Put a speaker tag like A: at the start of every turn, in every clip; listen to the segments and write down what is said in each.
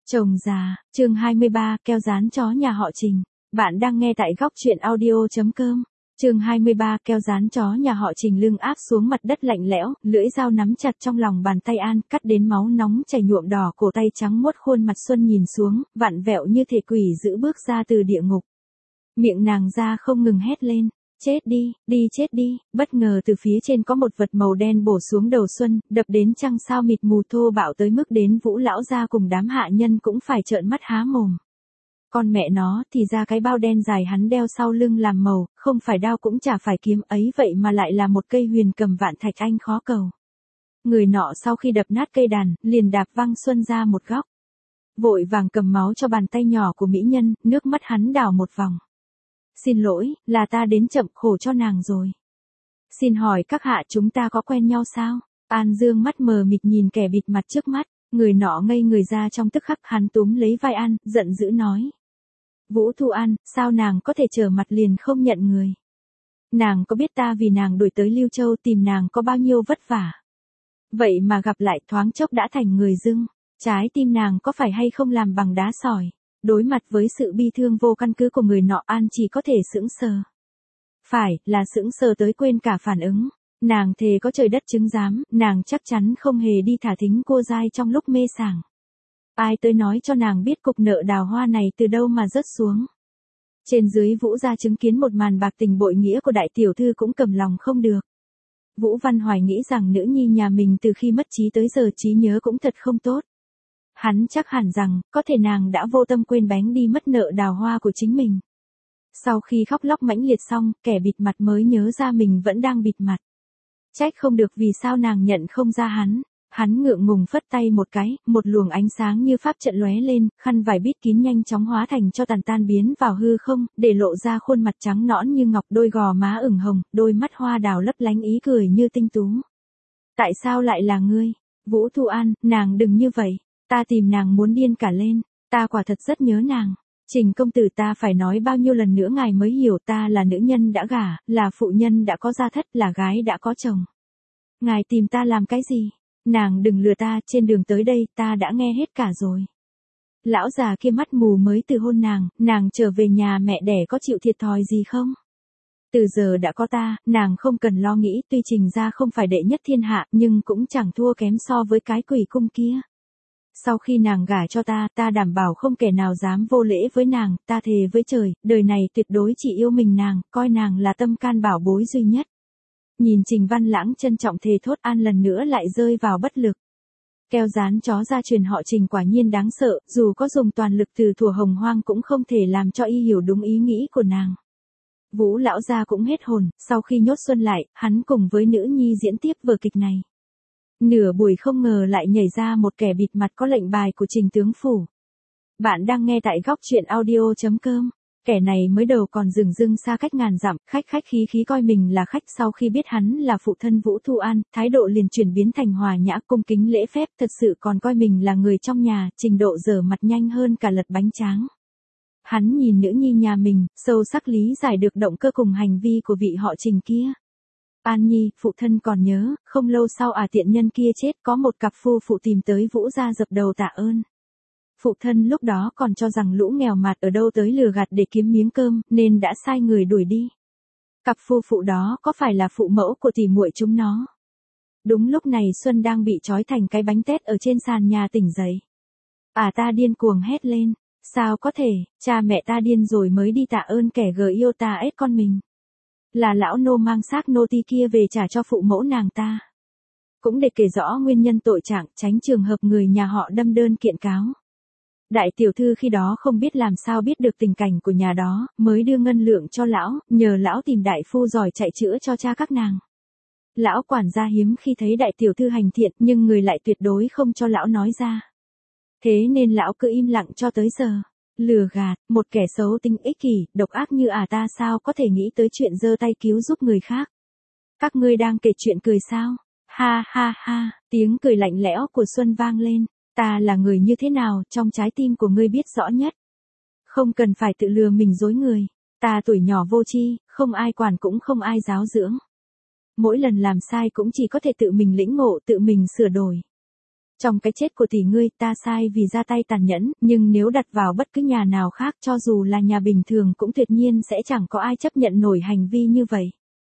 A: Chồng già, chương 23, keo dán chó nhà họ Trình. Bạn đang nghe tại góc truyện audio.com. Chương 23, keo dán chó nhà họ Trình lưng áp xuống mặt đất lạnh lẽo, lưỡi dao nắm chặt trong lòng bàn tay An, cắt đến máu nóng chảy nhuộm đỏ cổ tay trắng muốt khuôn mặt Xuân nhìn xuống, vặn vẹo như thể quỷ dữ bước ra từ địa ngục. Miệng nàng ra không ngừng hét lên. Chết đi, đi chết đi, bất ngờ từ phía trên có một vật màu đen bổ xuống đầu Xuân, đập đến trăng sao mịt mù thô bạo tới mức đến Vũ lão gia cùng đám hạ nhân cũng phải trợn mắt há mồm. Con mẹ nó, thì ra cái bao đen dài hắn đeo sau lưng làm màu, không phải đao cũng chả phải kiếm ấy vậy mà lại là một cây huyền cầm vạn thạch anh khó cầu. Người nọ sau khi đập nát cây đàn, liền đạp văng Xuân ra một góc. Vội vàng cầm máu cho bàn tay nhỏ của mỹ nhân, nước mắt hắn đảo một vòng. Xin lỗi, là ta đến chậm khổ cho nàng rồi. Xin hỏi các hạ chúng ta có quen nhau sao? An dương mắt mờ mịt nhìn kẻ bịt mặt trước mắt, người nọ ngây người ra trong tức khắc hắn túm lấy vai An, giận dữ nói. Vũ Thu An, sao nàng có thể trở mặt liền không nhận người? Nàng có biết ta vì nàng đuổi tới Lưu Châu tìm nàng có bao nhiêu vất vả? Vậy mà gặp lại thoáng chốc đã thành người dưng, trái tim nàng có phải hay không làm bằng đá sỏi? Đối mặt với sự bi thương vô căn cứ của người nọ An chỉ có thể sững sờ. Phải, là sững sờ tới quên cả phản ứng. Nàng thề có trời đất chứng giám, nàng chắc chắn không hề đi thả thính cô dai trong lúc mê sảng. Ai tới nói cho nàng biết cục nợ đào hoa này từ đâu mà rớt xuống. Trên dưới Vũ gia chứng kiến một màn bạc tình bội nghĩa của đại tiểu thư cũng cầm lòng không được. Vũ Văn Hoài nghĩ rằng nữ nhi nhà mình từ khi mất trí tới giờ trí nhớ cũng thật không tốt. Hắn chắc hẳn rằng, có thể nàng đã vô tâm quên bén đi mất nợ đào hoa của chính mình. Sau khi khóc lóc mãnh liệt xong, kẻ bịt mặt mới nhớ ra mình vẫn đang bịt mặt. Trách không được vì sao nàng nhận không ra hắn. Hắn ngượng ngùng phất tay một cái, một luồng ánh sáng như pháp trận lóe lên, khăn vải bít kín nhanh chóng hóa thành cho tàn tan biến vào hư không, để lộ ra khuôn mặt trắng nõn như ngọc, đôi gò má ửng hồng, đôi mắt hoa đào lấp lánh ý cười như tinh tú. Tại sao lại là ngươi? Vũ Thu An, nàng đừng như vậy. Ta tìm nàng muốn điên cả lên, ta quả thật rất nhớ nàng. Trình công tử ta phải nói bao nhiêu lần nữa ngài mới hiểu ta là nữ nhân đã gả, là phụ nhân đã có gia thất, là gái đã có chồng. Ngài tìm ta làm cái gì? Nàng đừng lừa ta, trên đường tới đây ta đã nghe hết cả rồi. Lão già kia mắt mù mới từ hôn nàng trở về nhà mẹ đẻ có chịu thiệt thòi gì không? Từ giờ đã có ta, nàng không cần lo nghĩ, tuy Trình gia không phải đệ nhất thiên hạ nhưng cũng chẳng thua kém so với cái quỷ cung kia. Sau khi nàng gả cho ta đảm bảo không kẻ nào dám vô lễ với nàng, ta thề với trời, đời này tuyệt đối chỉ yêu mình nàng, coi nàng là tâm can bảo bối duy nhất. Nhìn Trình Văn Lãng trân trọng thề thốt An lần nữa lại rơi vào bất lực. Keo dán chó gia truyền họ Trình quả nhiên đáng sợ, dù có dùng toàn lực từ thuở hồng hoang cũng không thể làm cho y hiểu đúng ý nghĩ của nàng. Vũ lão gia cũng hết hồn, sau khi nhốt Xuân lại, hắn cùng với nữ nhi diễn tiếp vở kịch này. Nửa buổi không ngờ lại nhảy ra một kẻ bịt mặt có lệnh bài của Trình tướng phủ. Bạn đang nghe tại góc truyện audio.com. Kẻ này mới đầu còn dửng dưng xa cách ngàn dặm, khách khí coi mình là khách, sau khi biết hắn là phụ thân Vũ Thu An, thái độ liền chuyển biến thành hòa nhã cung kính lễ phép, thật sự còn coi mình là người trong nhà, trình độ dở mặt nhanh hơn cả lật bánh tráng. Hắn nhìn nữ nhi nhà mình, sâu sắc lý giải được động cơ cùng hành vi của vị họ Trình kia. An Nhi, phụ thân còn nhớ, không lâu sau tiện nhân kia chết có một cặp phu phụ tìm tới Vũ gia dập đầu tạ ơn. Phụ thân lúc đó còn cho rằng lũ nghèo mạt ở đâu tới lừa gạt để kiếm miếng cơm, nên đã sai người đuổi đi. Cặp phu phụ đó có phải là phụ mẫu của tỷ muội chúng nó? Đúng lúc này Xuân đang bị trói thành cái bánh tét ở trên sàn nhà tỉnh dậy. Ta điên cuồng hét lên, sao có thể, cha mẹ ta điên rồi mới đi tạ ơn kẻ gờ yêu ta ết con mình. Là lão nô mang xác nô ti kia về trả cho phụ mẫu nàng ta. Cũng để kể rõ nguyên nhân tội trạng, tránh trường hợp người nhà họ đâm đơn kiện cáo. Đại tiểu thư khi đó không biết làm sao biết được tình cảnh của nhà đó, mới đưa ngân lượng cho lão, nhờ lão tìm đại phu giỏi chạy chữa cho cha các nàng. Lão quản gia hiếm khi thấy đại tiểu thư hành thiện, nhưng người lại tuyệt đối không cho lão nói ra. Thế nên lão cứ im lặng cho tới giờ. Lừa gạt, một kẻ xấu tính ích kỷ, độc ác như ta sao có thể nghĩ tới chuyện giơ tay cứu giúp người khác. Các ngươi đang kể chuyện cười sao? Ha ha ha, tiếng cười lạnh lẽo của Xuân vang lên. Ta là người như thế nào, trong trái tim của ngươi biết rõ nhất. Không cần phải tự lừa mình dối người. Ta tuổi nhỏ vô tri, không ai quản cũng không ai giáo dưỡng. Mỗi lần làm sai cũng chỉ có thể tự mình lĩnh ngộ, tự mình sửa đổi. Trong cái chết của tỷ ngươi ta sai vì ra tay tàn nhẫn, nhưng nếu đặt vào bất cứ nhà nào khác cho dù là nhà bình thường cũng tuyệt nhiên sẽ chẳng có ai chấp nhận nổi hành vi như vậy.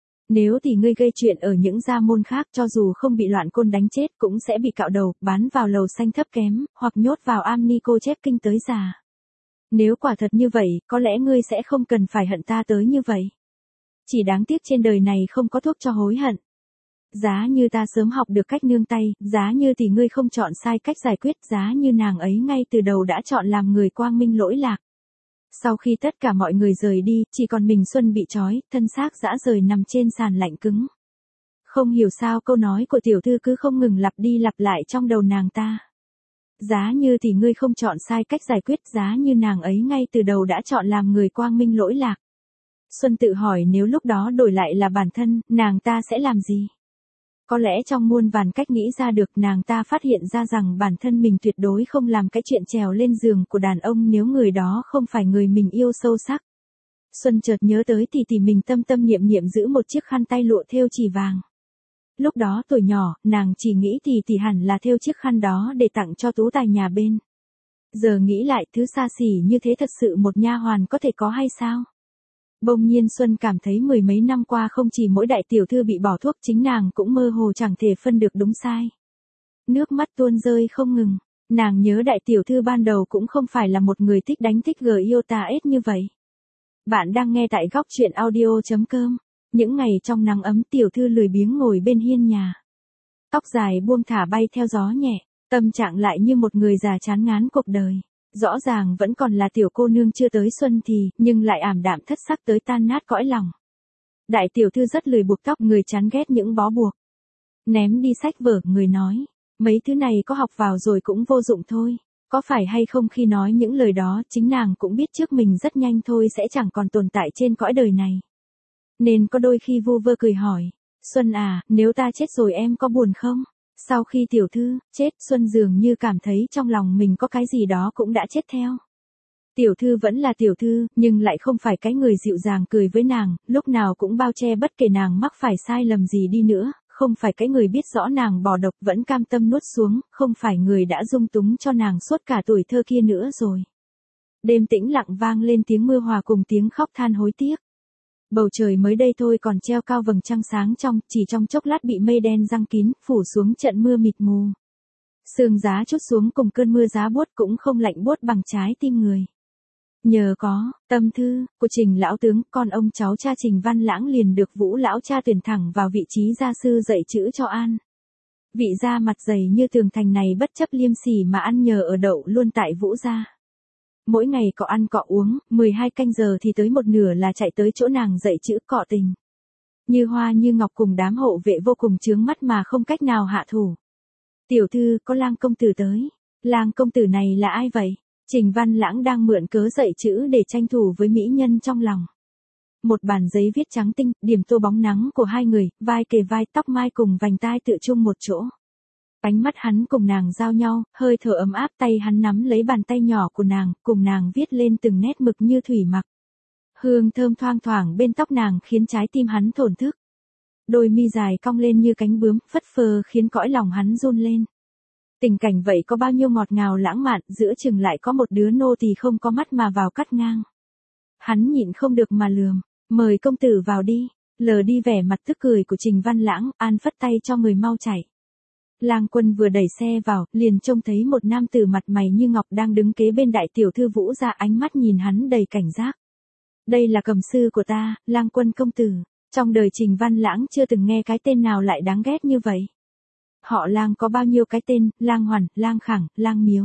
A: Nếu tỷ ngươi gây chuyện ở những gia môn khác cho dù không bị loạn côn đánh chết cũng sẽ bị cạo đầu, bán vào lầu xanh thấp kém, hoặc nhốt vào am ni cô chép kinh tới già. Nếu quả thật như vậy, có lẽ ngươi sẽ không cần phải hận ta tới như vậy. Chỉ đáng tiếc trên đời này không có thuốc cho hối hận. Giá như ta sớm học được cách nương tay, giá như tỷ ngươi không chọn sai cách giải quyết, giá như nàng ấy ngay từ đầu đã chọn làm người quang minh lỗi lạc. Sau khi tất cả mọi người rời đi, chỉ còn mình Xuân bị trói, thân xác rã rời nằm trên sàn lạnh cứng. Không hiểu sao câu nói của tiểu thư cứ không ngừng lặp đi lặp lại trong đầu nàng ta. Giá như tỷ ngươi không chọn sai cách giải quyết, giá như nàng ấy ngay từ đầu đã chọn làm người quang minh lỗi lạc. Xuân tự hỏi nếu lúc đó đổi lại là bản thân, nàng ta sẽ làm gì? Có lẽ trong muôn vàn cách nghĩ ra được nàng ta phát hiện ra rằng bản thân mình tuyệt đối không làm cái chuyện trèo lên giường của đàn ông nếu người đó không phải người mình yêu sâu sắc. Xuân chợt nhớ tới tỷ mình tâm tâm niệm niệm giữ một chiếc khăn tay lụa thêu chỉ vàng. Lúc đó tuổi nhỏ, nàng chỉ nghĩ tỷ hẳn là thêu chiếc khăn đó để tặng cho tú tài nhà bên. Giờ nghĩ lại thứ xa xỉ như thế thật sự một nha hoàn có thể có hay sao? Bỗng nhiên Xuân cảm thấy mười mấy năm qua không chỉ mỗi đại tiểu thư bị bỏ thuốc, chính nàng cũng mơ hồ chẳng thể phân được đúng sai. Nước mắt tuôn rơi không ngừng, nàng nhớ đại tiểu thư ban đầu cũng không phải là một người thích đánh thích gờ yêu ta ết như vậy. Bạn đang nghe tại góc truyện audio.com. Những ngày trong nắng ấm tiểu thư lười biếng ngồi bên hiên nhà. Tóc dài buông thả bay theo gió nhẹ, tâm trạng lại như một người già chán ngán cuộc đời. Rõ ràng vẫn còn là tiểu cô nương chưa tới xuân thì, nhưng lại ảm đạm thất sắc tới tan nát cõi lòng. Đại tiểu thư rất lười buộc tóc, người chán ghét những bó buộc. Ném đi sách vở, người nói, mấy thứ này có học vào rồi cũng vô dụng thôi. Có phải hay không khi nói những lời đó, chính nàng cũng biết trước mình rất nhanh thôi sẽ chẳng còn tồn tại trên cõi đời này. Nên có đôi khi vu vơ cười hỏi, Xuân à, nếu ta chết rồi em có buồn không? Sau khi tiểu thư chết, Xuân dường như cảm thấy trong lòng mình có cái gì đó cũng đã chết theo. Tiểu thư vẫn là tiểu thư, nhưng lại không phải cái người dịu dàng cười với nàng, lúc nào cũng bao che bất kể nàng mắc phải sai lầm gì đi nữa, không phải cái người biết rõ nàng bỏ độc vẫn cam tâm nuốt xuống, không phải người đã dung túng cho nàng suốt cả tuổi thơ kia nữa rồi. Đêm tĩnh lặng vang lên tiếng mưa hòa cùng tiếng khóc than hối tiếc. Bầu trời mới đây thôi còn treo cao vầng trăng sáng trong, chỉ trong chốc lát bị mây đen giăng kín, phủ xuống trận mưa mịt mù. Sương giá trút xuống cùng cơn mưa giá buốt cũng không lạnh buốt bằng trái tim người. Nhờ có tâm thư của Trình lão tướng, con ông cháu cha Trình Văn Lãng liền được Vũ lão cha tuyển thẳng vào vị trí gia sư dạy chữ cho An. Vị gia mặt dày như tường thành này bất chấp liêm sỉ mà ăn nhờ ở đậu luôn tại Vũ gia. Mỗi ngày cọ ăn cọ uống, 12 canh giờ thì tới một nửa là chạy tới chỗ nàng dạy chữ cọ tình. Như hoa như ngọc cùng đám hộ vệ vô cùng chướng mắt mà không cách nào hạ thủ. Tiểu thư, có Lang công tử tới. Lang công tử này là ai vậy? Trình Văn Lãng đang mượn cớ dạy chữ để tranh thủ với mỹ nhân trong lòng. Một bản giấy viết trắng tinh, điểm tô bóng nắng của hai người, vai kề vai, tóc mai cùng vành tai tựa chung một chỗ. Ánh mắt hắn cùng nàng giao nhau, hơi thở ấm áp, tay hắn nắm lấy bàn tay nhỏ của nàng, cùng nàng viết lên từng nét mực như thủy mặc. Hương thơm thoang thoảng bên tóc nàng khiến trái tim hắn thổn thức. Đôi mi dài cong lên như cánh bướm, phất phơ khiến cõi lòng hắn run lên. Tình cảnh vậy có bao nhiêu ngọt ngào lãng mạn, giữa chừng lại có một đứa nô tỳ không có mắt mà vào cắt ngang. Hắn nhịn không được mà lườm, mời công tử vào đi, lờ đi vẻ mặt tức cười của Trình Văn Lãng, An phất tay cho người mau chạy. Lang Quân vừa đẩy xe vào, liền trông thấy một nam tử mặt mày như ngọc đang đứng kế bên đại tiểu thư Vũ gia, ánh mắt nhìn hắn đầy cảnh giác. Đây là cầm sư của ta, Lang Quân công tử. Trong đời Trình Văn Lãng chưa từng nghe cái tên nào lại đáng ghét như vậy. Họ Lang có bao nhiêu cái tên, Lang Hoàn, Lang Khẳng, Lang Miếu.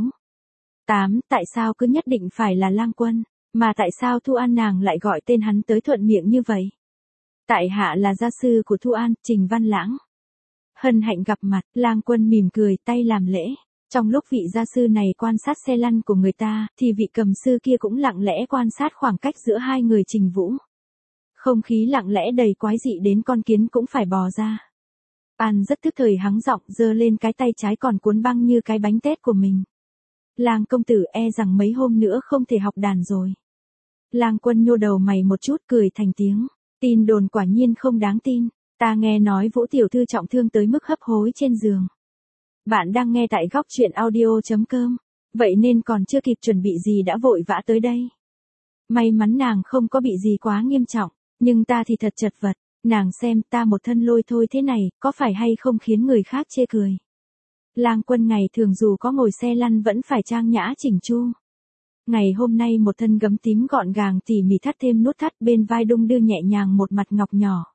A: 8. Tại sao cứ nhất định phải là Lang Quân, mà tại sao Thu An nàng lại gọi tên hắn tới thuận miệng như vậy? Tại hạ là gia sư của Thu An, Trình Văn Lãng. Hân hạnh gặp mặt, Lang Quân mỉm cười, tay làm lễ. Trong lúc vị gia sư này quan sát xe lăn của người ta, thì vị cầm sư kia cũng lặng lẽ quan sát khoảng cách giữa hai người Trình Vũ. Không khí lặng lẽ đầy quái dị đến con kiến cũng phải bò ra. An rất tức thời hắng giọng, giơ lên cái tay trái còn cuốn băng như cái bánh tét của mình. Lang công tử, e rằng mấy hôm nữa không thể học đàn rồi. Lang Quân nhô đầu mày một chút, cười thành tiếng. Tin đồn quả nhiên không đáng tin. Ta nghe nói Vũ tiểu thư trọng thương tới mức hấp hối trên giường. Bạn đang nghe tại góc chuyện audio.com. Vậy nên còn chưa kịp chuẩn bị gì đã vội vã tới đây. May mắn nàng không có bị gì quá nghiêm trọng, nhưng ta thì thật chật vật. Nàng xem ta một thân lôi thôi thế này, có phải hay không khiến người khác chê cười. Lang Quân ngày thường dù có ngồi xe lăn vẫn phải trang nhã chỉnh chu. Ngày hôm nay một thân gấm tím gọn gàng tỉ mỉ thắt thêm nút thắt bên vai đung đưa nhẹ nhàng một mặt ngọc nhỏ.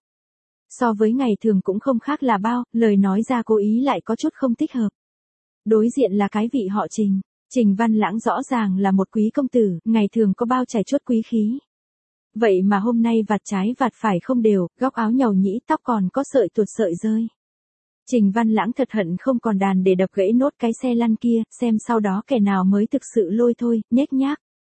A: So với ngày thường cũng không khác là bao, lời nói ra cố ý lại có chút không thích hợp. Đối diện là cái vị họ Trình. Trình Văn Lãng rõ ràng là một quý công tử, ngày thường có bao chải chuốt quý khí. Vậy mà hôm nay vạt trái vạt phải không đều, góc áo nhàu nhĩ, tóc còn có sợi tuột sợi rơi. Trình Văn Lãng thật hận không còn đàn để đập gãy nốt cái xe lăn kia, xem sau đó kẻ nào mới thực sự lôi thôi, nhếch nhác.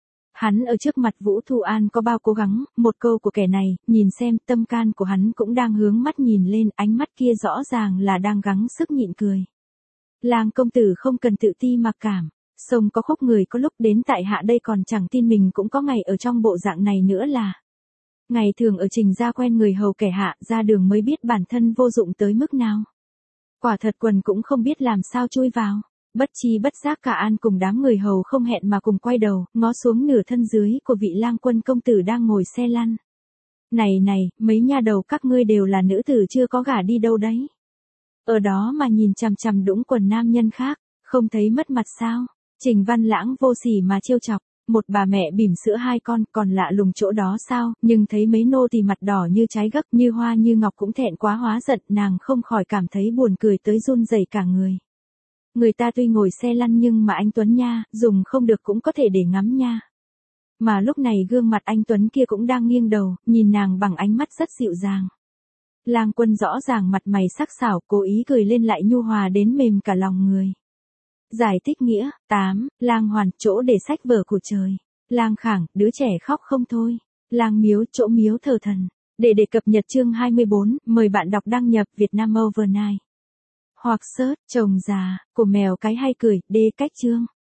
A: Hắn ở trước mặt Vũ Thu An có bao cố gắng, một câu của kẻ này, nhìn xem tâm can của hắn cũng đang hướng mắt nhìn lên, ánh mắt kia rõ ràng là đang gắng sức nhịn cười. Lang công tử không cần tự ti mặc cảm, sông có khúc người có lúc đến tại hạ đây còn chẳng tin mình cũng có ngày ở trong bộ dạng này nữa là. Ngày thường ở Trình gia quen người hầu kẻ hạ, ra đường mới biết bản thân vô dụng tới mức nào. Quả thật quần cũng không biết làm sao chui vào. Bất chi bất giác cả An cùng đám người hầu không hẹn mà cùng quay đầu, ngó xuống nửa thân dưới của vị Lang Quân công tử đang ngồi xe lăn. Này, mấy nha đầu các ngươi đều là nữ tử chưa có gả đi đâu đấy. Ở đó mà nhìn chằm chằm đũng quần nam nhân khác, không thấy mất mặt sao? Trình Văn Lãng vô sỉ mà trêu chọc, một bà mẹ bỉm sữa hai con còn lạ lùng chỗ đó sao, nhưng thấy mấy nô thì mặt đỏ như trái gấc như hoa như ngọc cũng thẹn quá hóa giận, nàng không khỏi cảm thấy buồn cười tới run rẩy cả người. Người ta tuy ngồi xe lăn nhưng mà anh Tuấn nha, dùng không được cũng có thể để ngắm nha. Mà lúc này gương mặt anh Tuấn kia cũng đang nghiêng đầu, nhìn nàng bằng ánh mắt rất dịu dàng. Lang Quân rõ ràng mặt mày sắc sảo, cố ý cười lên lại nhu hòa đến mềm cả lòng người. Giải thích nghĩa, 8, Lang Hoàn, chỗ để sách vở của trời. Lang Khảng, đứa trẻ khóc không thôi. Lang Miếu, chỗ miếu thờ thần. Để cập nhật chương 24, mời bạn đọc đăng nhập Vietnam Overnight. Hoặc search, chồng già, của mèo cái hay cười, cách chương.